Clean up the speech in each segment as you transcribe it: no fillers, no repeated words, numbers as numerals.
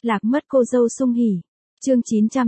Lạc mất cô dâu sung hỉ. Chương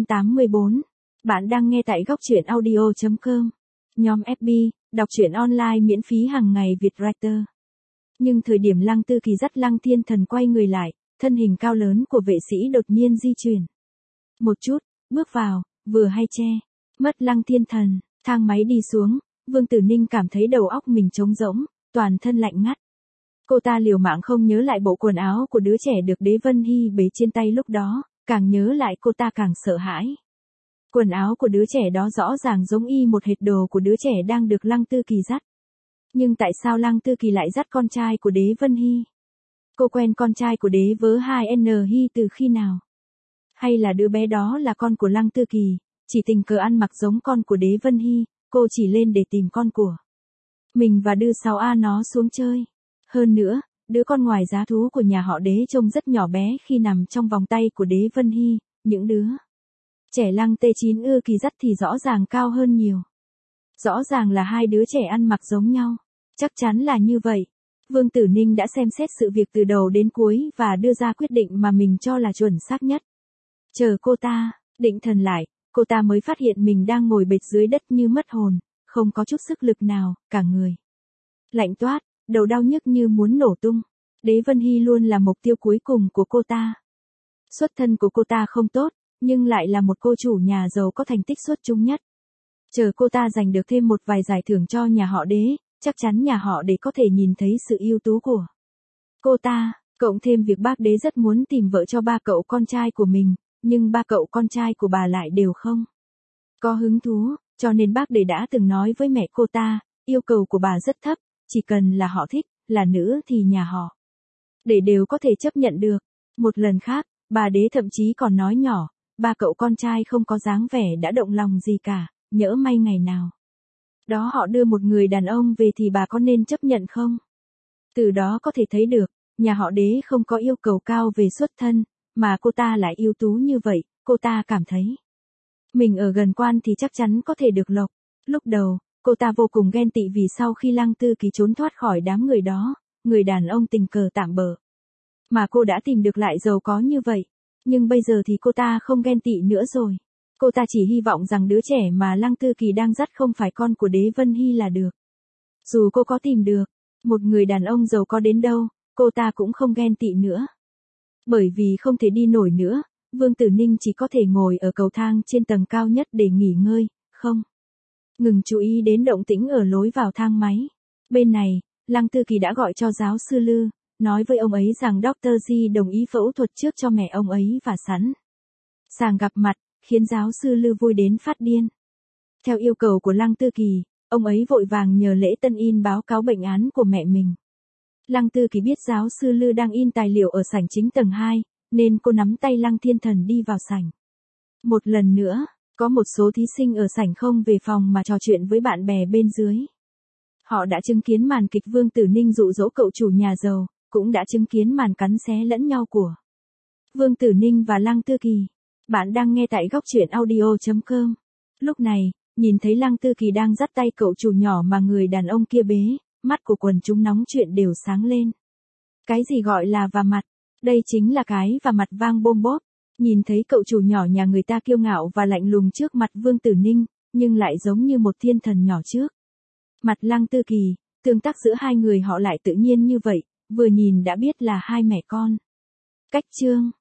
984. Bạn đang nghe tại góc truyện audio.com. Nhóm FB, đọc truyện online miễn phí hàng ngày Vietwriter. Nhưng thời điểm Lăng Tư Kỳ dắt Lăng Thiên Thần quay người lại, thân hình cao lớn của vệ sĩ đột nhiên di chuyển. Một chút, bước vào, vừa hay che. Mất Lăng Thiên Thần, thang máy đi xuống, Vương Tử Ninh cảm thấy đầu óc mình trống rỗng, toàn thân lạnh ngắt. Cô ta liều mạng không nhớ lại bộ quần áo của đứa trẻ được Đế Vân Hy bế trên tay lúc đó, càng nhớ lại cô ta càng sợ hãi. Quần áo của đứa trẻ đó rõ ràng giống y một hệt đồ của đứa trẻ đang được Lăng Tư Kỳ dắt. Nhưng tại sao Lăng Tư Kỳ lại dắt con trai của Đế Vân Hy? Cô quen con trai của Đế vớ 2N Hy từ khi nào? Hay là đứa bé đó là con của Lăng Tư Kỳ, chỉ tình cờ ăn mặc giống con của Đế Vân Hy, cô chỉ lên để tìm con của mình và đưa 6A nó xuống chơi. Hơn nữa, đứa con ngoài giá thú của nhà họ Đế trông rất nhỏ bé khi nằm trong vòng tay của Đế Vân Hy, những đứa trẻ Lăng T9 ưa Kỳ dắt thì rõ ràng cao hơn nhiều. Rõ ràng là hai đứa trẻ ăn mặc giống nhau. Chắc chắn là như vậy. Vương Tử Ninh đã xem xét sự việc từ đầu đến cuối và đưa ra quyết định mà mình cho là chuẩn xác nhất. Chờ cô ta định thần lại, cô ta mới phát hiện mình đang ngồi bệt dưới đất như mất hồn, không có chút sức lực nào, cả người lạnh toát, đầu đau nhức như muốn nổ tung. Đế Vân Hy luôn là mục tiêu cuối cùng của cô ta. Xuất thân của cô ta không tốt, nhưng lại là một cô chủ nhà giàu có thành tích xuất chúng nhất. Chờ cô ta giành được thêm một vài giải thưởng cho nhà họ Đế, chắc chắn nhà họ Đế có thể nhìn thấy sự ưu tú của cô ta, cộng thêm việc bác Đế rất muốn tìm vợ cho ba cậu con trai của mình, nhưng ba cậu con trai của bà lại đều không có hứng thú, cho nên bác Đế đã từng nói với mẹ cô ta, yêu cầu của bà rất thấp, chỉ cần là họ thích, là nữ thì nhà họ Đế đều có thể chấp nhận được. Một lần khác, bà Đế thậm chí còn nói nhỏ, ba cậu con trai không có dáng vẻ đã động lòng gì cả, nhỡ may ngày nào đó họ đưa một người đàn ông về thì bà có nên chấp nhận không? Từ đó có thể thấy được, nhà họ Đế không có yêu cầu cao về xuất thân, mà cô ta lại ưu tú như vậy, cô ta cảm thấy mình ở gần quan thì chắc chắn có thể được lộc. Lúc đầu, cô ta vô cùng ghen tị vì sau khi Lăng Tư Kỳ trốn thoát khỏi đám người đó, người đàn ông tình cờ tạm bợ mà cô đã tìm được lại giàu có như vậy. Nhưng bây giờ thì cô ta không ghen tị nữa rồi. Cô ta chỉ hy vọng rằng đứa trẻ mà Lăng Tư Kỳ đang dắt không phải con của Đế Vân Hy là được. Dù cô có tìm được một người đàn ông giàu có đến đâu, cô ta cũng không ghen tị nữa. Bởi vì không thể đi nổi nữa, Vương Tử Ninh chỉ có thể ngồi ở cầu thang trên tầng cao nhất để nghỉ ngơi, không ngừng chú ý đến động tĩnh ở lối vào thang máy. Bên này, Lăng Tư Kỳ đã gọi cho giáo sư Lư, nói với ông ấy rằng Dr. Di đồng ý phẫu thuật trước cho mẹ ông ấy và sẵn sàng gặp mặt, khiến giáo sư Lư vui đến phát điên. Theo yêu cầu của Lăng Tư Kỳ, ông ấy vội vàng nhờ Lễ Tân in báo cáo bệnh án của mẹ mình. Lăng Tư Kỳ biết giáo sư Lư đang in tài liệu ở sảnh chính tầng 2, nên cô nắm tay Lăng Thiên Thần đi vào sảnh. Một lần nữa, có một số thí sinh ở sảnh không về phòng mà trò chuyện với bạn bè bên dưới. Họ đã chứng kiến màn kịch Vương Tử Ninh dụ dỗ cậu chủ nhà giàu, cũng đã chứng kiến màn cắn xé lẫn nhau của Vương Tử Ninh và Lăng Tư Kỳ. Bạn đang nghe tại góc truyện audio.com. Lúc này, nhìn thấy Lăng Tư Kỳ đang dắt tay cậu chủ nhỏ mà người đàn ông kia bế, mắt của quần chúng nóng chuyện đều sáng lên. Cái gì gọi là và mặt? Đây chính là cái và mặt vang bôm bốp. Nhìn thấy cậu chủ nhỏ nhà người ta kiêu ngạo và lạnh lùng trước mặt Vương Tử Ninh, nhưng lại giống như một thiên thần nhỏ trước mặt Lăng Tư Kỳ, tương tác giữa hai người họ lại tự nhiên như vậy, vừa nhìn đã biết là hai mẹ con. Cách chương